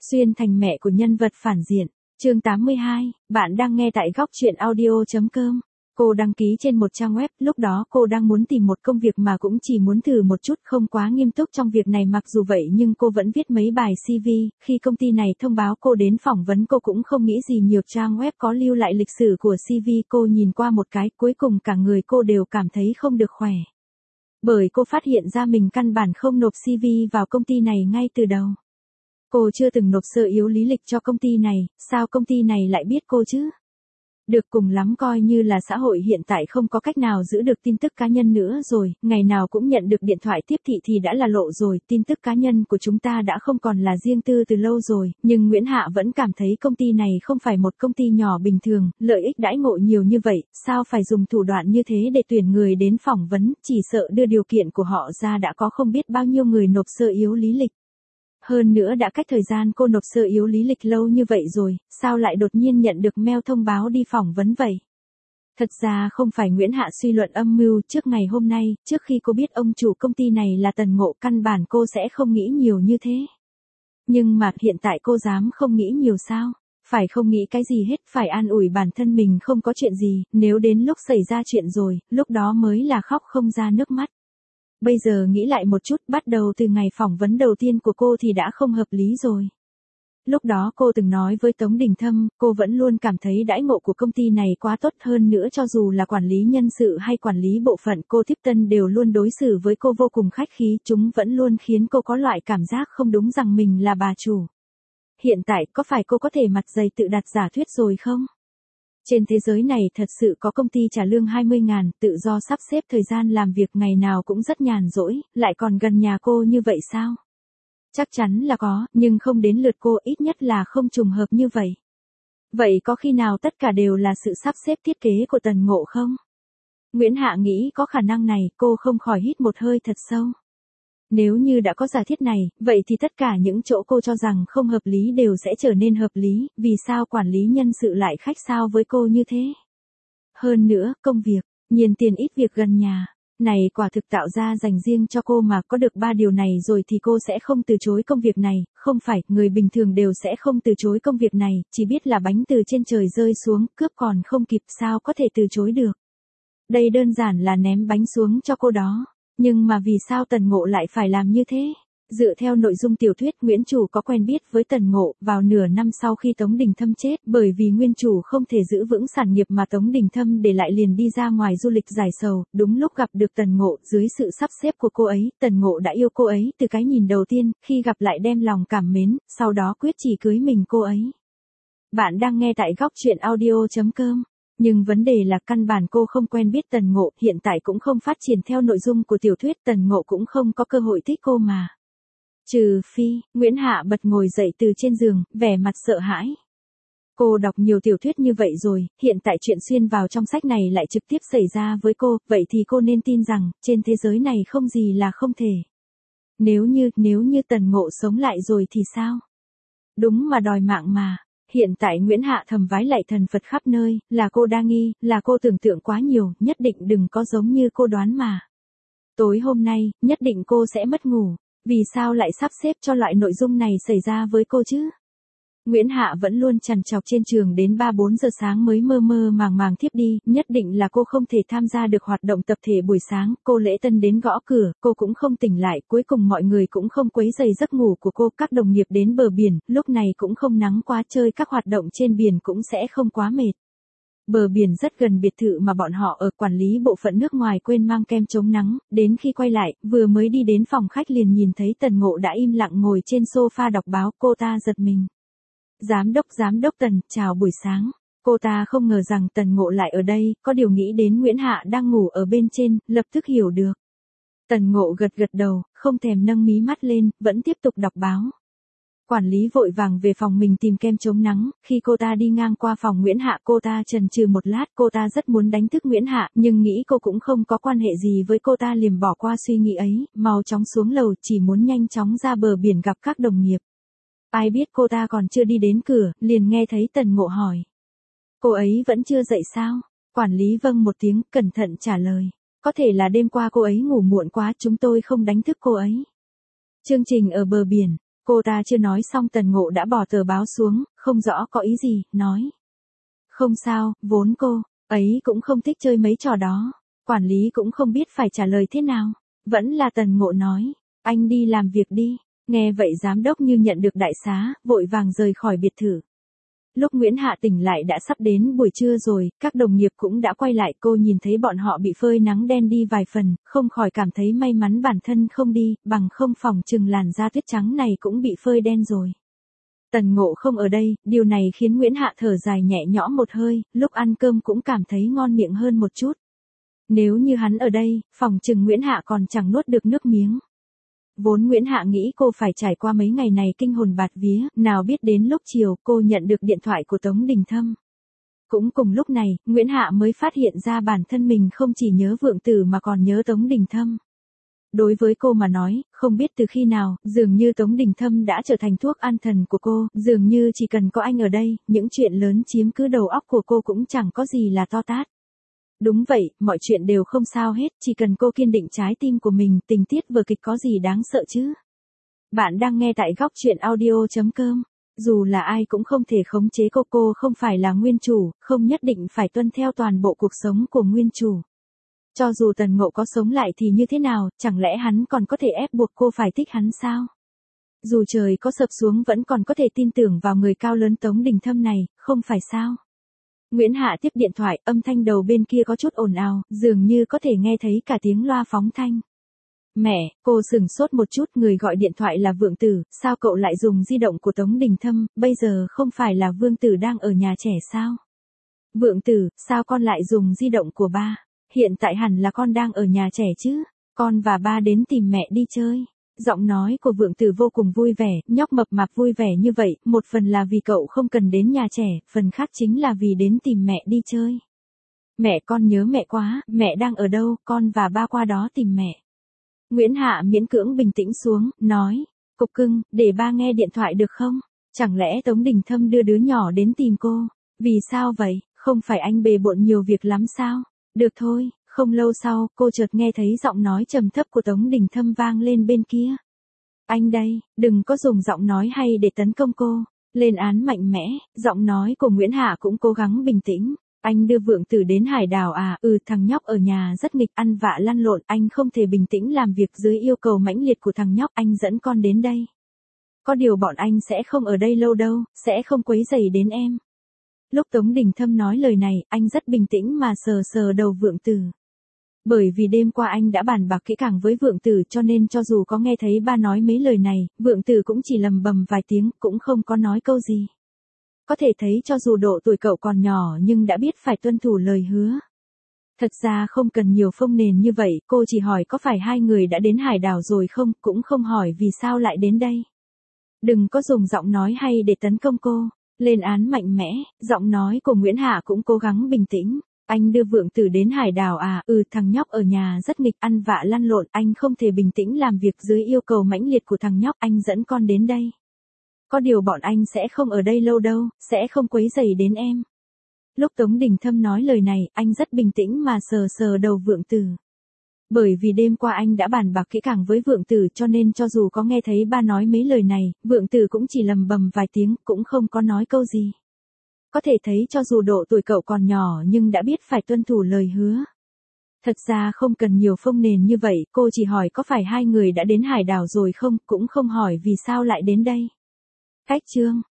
Xuyên thành mẹ của nhân vật phản diện. Chương 82, bạn đang nghe tại góc truyện audio.com. Cô đăng ký trên một trang web, lúc đó cô đang muốn tìm một công việc mà cũng chỉ muốn thử một chút, không quá nghiêm túc trong việc này, mặc dù vậy nhưng cô vẫn viết mấy bài CV, khi công ty này thông báo cô đến phỏng vấn cô cũng không nghĩ gì nhiều. Trang web có lưu lại lịch sử của CV, cô nhìn qua một cái, cuối cùng cả người cô đều cảm thấy không được khỏe. Bởi cô phát hiện ra mình căn bản không nộp CV vào công ty này ngay từ đầu. Cô chưa từng nộp sơ yếu lý lịch cho công ty này, sao công ty này lại biết cô chứ? Được, cùng lắm coi như là xã hội hiện tại không có cách nào giữ được tin tức cá nhân nữa rồi, ngày nào cũng nhận được điện thoại tiếp thị thì đã là lộ rồi, tin tức cá nhân của chúng ta đã không còn là riêng tư từ lâu rồi, nhưng Nguyễn Hạ vẫn cảm thấy công ty này không phải một công ty nhỏ bình thường, lợi ích đãi ngộ nhiều như vậy, sao phải dùng thủ đoạn như thế để tuyển người đến phỏng vấn, chỉ sợ đưa điều kiện của họ ra đã có không biết bao nhiêu người nộp sơ yếu lý lịch. Hơn nữa đã cách thời gian cô nộp sơ yếu lý lịch lâu như vậy rồi, sao lại đột nhiên nhận được mail thông báo đi phỏng vấn vậy? Thật ra không phải Nguyễn Hạ suy luận âm mưu, trước ngày hôm nay, trước khi cô biết ông chủ công ty này là Tần Ngộ, căn bản cô sẽ không nghĩ nhiều như thế. Nhưng mà hiện tại cô dám không nghĩ nhiều sao? Phải không nghĩ cái gì hết, phải an ủi bản thân mình không có chuyện gì, nếu đến lúc xảy ra chuyện rồi, lúc đó mới là khóc không ra nước mắt. Bây giờ nghĩ lại một chút, bắt đầu từ ngày phỏng vấn đầu tiên của cô thì đã không hợp lý rồi. Lúc đó cô từng nói với Tống Đình Thâm, cô vẫn luôn cảm thấy đãi ngộ của công ty này quá tốt, hơn nữa cho dù là quản lý nhân sự hay quản lý bộ phận cô tiếp tân đều luôn đối xử với cô vô cùng khách khí, chúng vẫn luôn khiến cô có loại cảm giác không đúng rằng mình là bà chủ. Hiện tại có phải cô có thể mặt dày tự đặt giả thuyết rồi không? Trên thế giới này thật sự có công ty trả lương 20.000, tự do sắp xếp thời gian làm việc, ngày nào cũng rất nhàn rỗi, lại còn gần nhà cô như vậy sao? Chắc chắn là có, nhưng không đến lượt cô, ít nhất là không trùng hợp như vậy. Vậy có khi nào tất cả đều là sự sắp xếp thiết kế của Tần Ngộ không? Nguyễn Hạ nghĩ có khả năng này, cô không khỏi hít một hơi thật sâu. Nếu như đã có giả thiết này, vậy thì tất cả những chỗ cô cho rằng không hợp lý đều sẽ trở nên hợp lý, vì sao quản lý nhân sự lại khách sáo với cô như thế? Hơn nữa, công việc, nhiều tiền ít việc gần nhà, này quả thực tạo ra dành riêng cho cô mà, có được 3 điều này rồi thì cô sẽ không từ chối công việc này, không phải, người bình thường đều sẽ không từ chối công việc này, chỉ biết là bánh từ trên trời rơi xuống, cướp còn không kịp, sao có thể từ chối được. Đây đơn giản là ném bánh xuống cho cô đó. Nhưng mà vì sao Tần Ngộ lại phải làm như thế? Dựa theo nội dung tiểu thuyết, Nguyễn Chủ có quen biết với Tần Ngộ, vào nửa năm sau khi Tống Đình Thâm chết, bởi vì Nguyên Chủ không thể giữ vững sản nghiệp mà Tống Đình Thâm để lại liền đi ra ngoài du lịch giải sầu, đúng lúc gặp được Tần Ngộ, dưới sự sắp xếp của cô ấy, Tần Ngộ đã yêu cô ấy từ cái nhìn đầu tiên, khi gặp lại đem lòng cảm mến, sau đó quyết chỉ cưới mình cô ấy. Bạn đang nghe tại góc truyện audio.com. Nhưng vấn đề là căn bản cô không quen biết Tần Ngộ, hiện tại cũng không phát triển theo nội dung của tiểu thuyết, Tần Ngộ cũng không có cơ hội thích cô mà. Trừ phi, Nguyễn Hạ bật ngồi dậy từ trên giường, vẻ mặt sợ hãi. Cô đọc nhiều tiểu thuyết như vậy rồi, hiện tại chuyện xuyên vào trong sách này lại trực tiếp xảy ra với cô, vậy thì cô nên tin rằng, trên thế giới này không gì là không thể. Nếu như Tần Ngộ sống lại rồi thì sao? Đúng mà đòi mạng mà. Hiện tại Nguyễn Hạ thầm vái lạy thần Phật khắp nơi, là cô đa nghi, là cô tưởng tượng quá nhiều, nhất định đừng có giống như cô đoán mà. Tối hôm nay, nhất định cô sẽ mất ngủ, vì sao lại sắp xếp cho loại nội dung này xảy ra với cô chứ? Nguyễn Hạ vẫn luôn trằn trọc trên trường đến 3-4 giờ sáng mới mơ mơ màng màng thiếp đi, nhất định là cô không thể tham gia được hoạt động tập thể buổi sáng, cô lễ tân đến gõ cửa, cô cũng không tỉnh lại, cuối cùng mọi người cũng không quấy rầy giấc ngủ của cô, các đồng nghiệp đến bờ biển, lúc này cũng không nắng quá, chơi các hoạt động trên biển cũng sẽ không quá mệt. Bờ biển rất gần biệt thự mà bọn họ ở, quản lý bộ phận nước ngoài quên mang kem chống nắng, đến khi quay lại, vừa mới đi đến phòng khách liền nhìn thấy Tần Ngộ đã im lặng ngồi trên sofa đọc báo, cô ta giật mình. Giám đốc Tần, chào buổi sáng. Cô ta không ngờ rằng Tần Ngộ lại ở đây, có điều nghĩ đến Nguyễn Hạ đang ngủ ở bên trên, lập tức hiểu được. Tần Ngộ gật đầu, không thèm nâng mí mắt lên, vẫn tiếp tục đọc báo. Quản lý vội vàng về phòng mình tìm kem chống nắng, khi cô ta đi ngang qua phòng Nguyễn Hạ cô ta chần chừ một lát, cô ta rất muốn đánh thức Nguyễn Hạ, nhưng nghĩ cô cũng không có quan hệ gì với cô ta liền bỏ qua suy nghĩ ấy, mau chóng xuống lầu chỉ muốn nhanh chóng ra bờ biển gặp các đồng nghiệp. Ai biết cô ta còn chưa đi đến cửa, liền nghe thấy Tần Ngộ hỏi. Cô ấy vẫn chưa dậy sao? Quản lý vâng một tiếng, cẩn thận trả lời. Có thể là đêm qua cô ấy ngủ muộn quá, chúng tôi không đánh thức cô ấy. Chương trình ở bờ biển. Cô ta chưa nói xong Tần Ngộ đã bỏ tờ báo xuống, không rõ có ý gì, nói. Không sao, vốn cô ấy cũng không thích chơi mấy trò đó. Quản lý cũng không biết phải trả lời thế nào. Vẫn là Tần Ngộ nói, anh đi làm việc đi. Nghe vậy giám đốc như nhận được đại xá, vội vàng rời khỏi biệt thự. Lúc Nguyễn Hạ tỉnh lại đã sắp đến buổi trưa rồi, các đồng nghiệp cũng đã quay lại, cô nhìn thấy bọn họ bị phơi nắng đen đi vài phần, không khỏi cảm thấy may mắn bản thân không đi, bằng không phỏng chừng làn da tuyết trắng này cũng bị phơi đen rồi. Tần Ngộ không ở đây, điều này khiến Nguyễn Hạ thở dài nhẹ nhõm một hơi, lúc ăn cơm cũng cảm thấy ngon miệng hơn một chút. Nếu như hắn ở đây, phỏng chừng Nguyễn Hạ còn chẳng nuốt được nước miếng. Vốn Nguyễn Hạ nghĩ cô phải trải qua mấy ngày này kinh hồn bạt vía, nào biết đến lúc chiều cô nhận được điện thoại của Tống Đình Thâm. Cũng cùng lúc này, Nguyễn Hạ mới phát hiện ra bản thân mình không chỉ nhớ Vượng Tử mà còn nhớ Tống Đình Thâm. Đối với cô mà nói, không biết từ khi nào, dường như Tống Đình Thâm đã trở thành thuốc an thần của cô, dường như chỉ cần có anh ở đây, những chuyện lớn chiếm cứ đầu óc của cô cũng chẳng có gì là to tát. Đúng vậy, mọi chuyện đều không sao hết, chỉ cần cô kiên định trái tim của mình, tình tiết vở kịch có gì đáng sợ chứ. Bạn đang nghe tại góc truyện audio.com. Dù là ai cũng không thể khống chế cô không phải là nguyên chủ, không nhất định phải tuân theo toàn bộ cuộc sống của nguyên chủ. Cho dù Tần Ngộ có sống lại thì như thế nào, chẳng lẽ hắn còn có thể ép buộc cô phải thích hắn sao? Dù trời có sập xuống vẫn còn có thể tin tưởng vào người cao lớn Tống Đình Thâm này, không phải sao? Nguyễn Hạ tiếp điện thoại, âm thanh đầu bên kia có chút ồn ào, dường như có thể nghe thấy cả tiếng loa phóng thanh. Mẹ, cô sửng sốt một chút, người gọi điện thoại là Vượng Tử, sao cậu lại dùng di động của Tống Đình Thâm, bây giờ không phải là Vương Tử đang ở nhà trẻ sao? Vượng Tử, sao con lại dùng di động của ba? Hiện tại hẳn là con đang ở nhà trẻ chứ, con và ba đến tìm mẹ đi chơi. Giọng nói của Vượng Tử vô cùng vui vẻ, nhóc mập mạp vui vẻ như vậy, một phần là vì cậu không cần đến nhà trẻ, phần khác chính là vì đến tìm mẹ đi chơi. Mẹ, con nhớ mẹ quá, mẹ đang ở đâu, con và ba qua đó tìm mẹ. Nguyễn Hạ miễn cưỡng bình tĩnh xuống, nói, cục cưng, để ba nghe điện thoại được không? Chẳng lẽ Tống Đình Thâm đưa đứa nhỏ đến tìm cô? Vì sao vậy, không phải anh bề bộn nhiều việc lắm sao? Được thôi. Không lâu sau, cô chợt nghe thấy giọng nói trầm thấp của Tống Đình Thâm vang lên bên kia. Anh đây, đừng có dùng giọng nói hay để tấn công cô. Lên án mạnh mẽ, giọng nói của Nguyễn Hạ cũng cố gắng bình tĩnh. Anh đưa Vượng Tử đến hải đảo à, thằng nhóc ở nhà rất nghịch, ăn vạ lăn lộn, anh không thể bình tĩnh làm việc dưới yêu cầu mãnh liệt của thằng nhóc, anh dẫn con đến đây. Có điều bọn anh sẽ không ở đây lâu đâu, sẽ không quấy rầy đến em. Lúc Tống Đình Thâm nói lời này, anh rất bình tĩnh mà sờ sờ đầu Vượng Tử. Bởi vì đêm qua anh đã bàn bạc kỹ càng với Vượng Tử cho nên cho dù có nghe thấy ba nói mấy lời này, Vượng Tử cũng chỉ lầm bầm vài tiếng, cũng không có nói câu gì. Có thể thấy cho dù độ tuổi cậu còn nhỏ nhưng đã biết phải tuân thủ lời hứa. Thật ra không cần nhiều phông nền như vậy, cô chỉ hỏi có phải hai người đã đến hải đảo rồi không, cũng không hỏi vì sao lại đến đây. Đừng có dùng giọng nói hay để tấn công cô. Lên án mạnh mẽ, giọng nói của Nguyễn Hạ cũng cố gắng bình tĩnh. Anh đưa Vượng Tử đến hải đảo à, thằng nhóc ở nhà rất nghịch, ăn vạ lăn lộn, anh không thể bình tĩnh làm việc dưới yêu cầu mãnh liệt của thằng nhóc, anh dẫn con đến đây. Có điều bọn anh sẽ không ở đây lâu đâu, sẽ không quấy rầy đến em. Lúc Tống Đình Thâm nói lời này, anh rất bình tĩnh mà sờ sờ đầu Vượng Tử. Bởi vì đêm qua anh đã bàn bạc kỹ càng với Vượng Tử cho nên cho dù có nghe thấy ba nói mấy lời này, Vượng Tử cũng chỉ lầm bầm vài tiếng, cũng không có nói câu gì. Có thể thấy cho dù độ tuổi cậu còn nhỏ nhưng đã biết phải tuân thủ lời hứa. Thật ra không cần nhiều phông nền như vậy, cô chỉ hỏi có phải hai người đã đến hải đảo rồi không, cũng không hỏi vì sao lại đến đây. Cách chương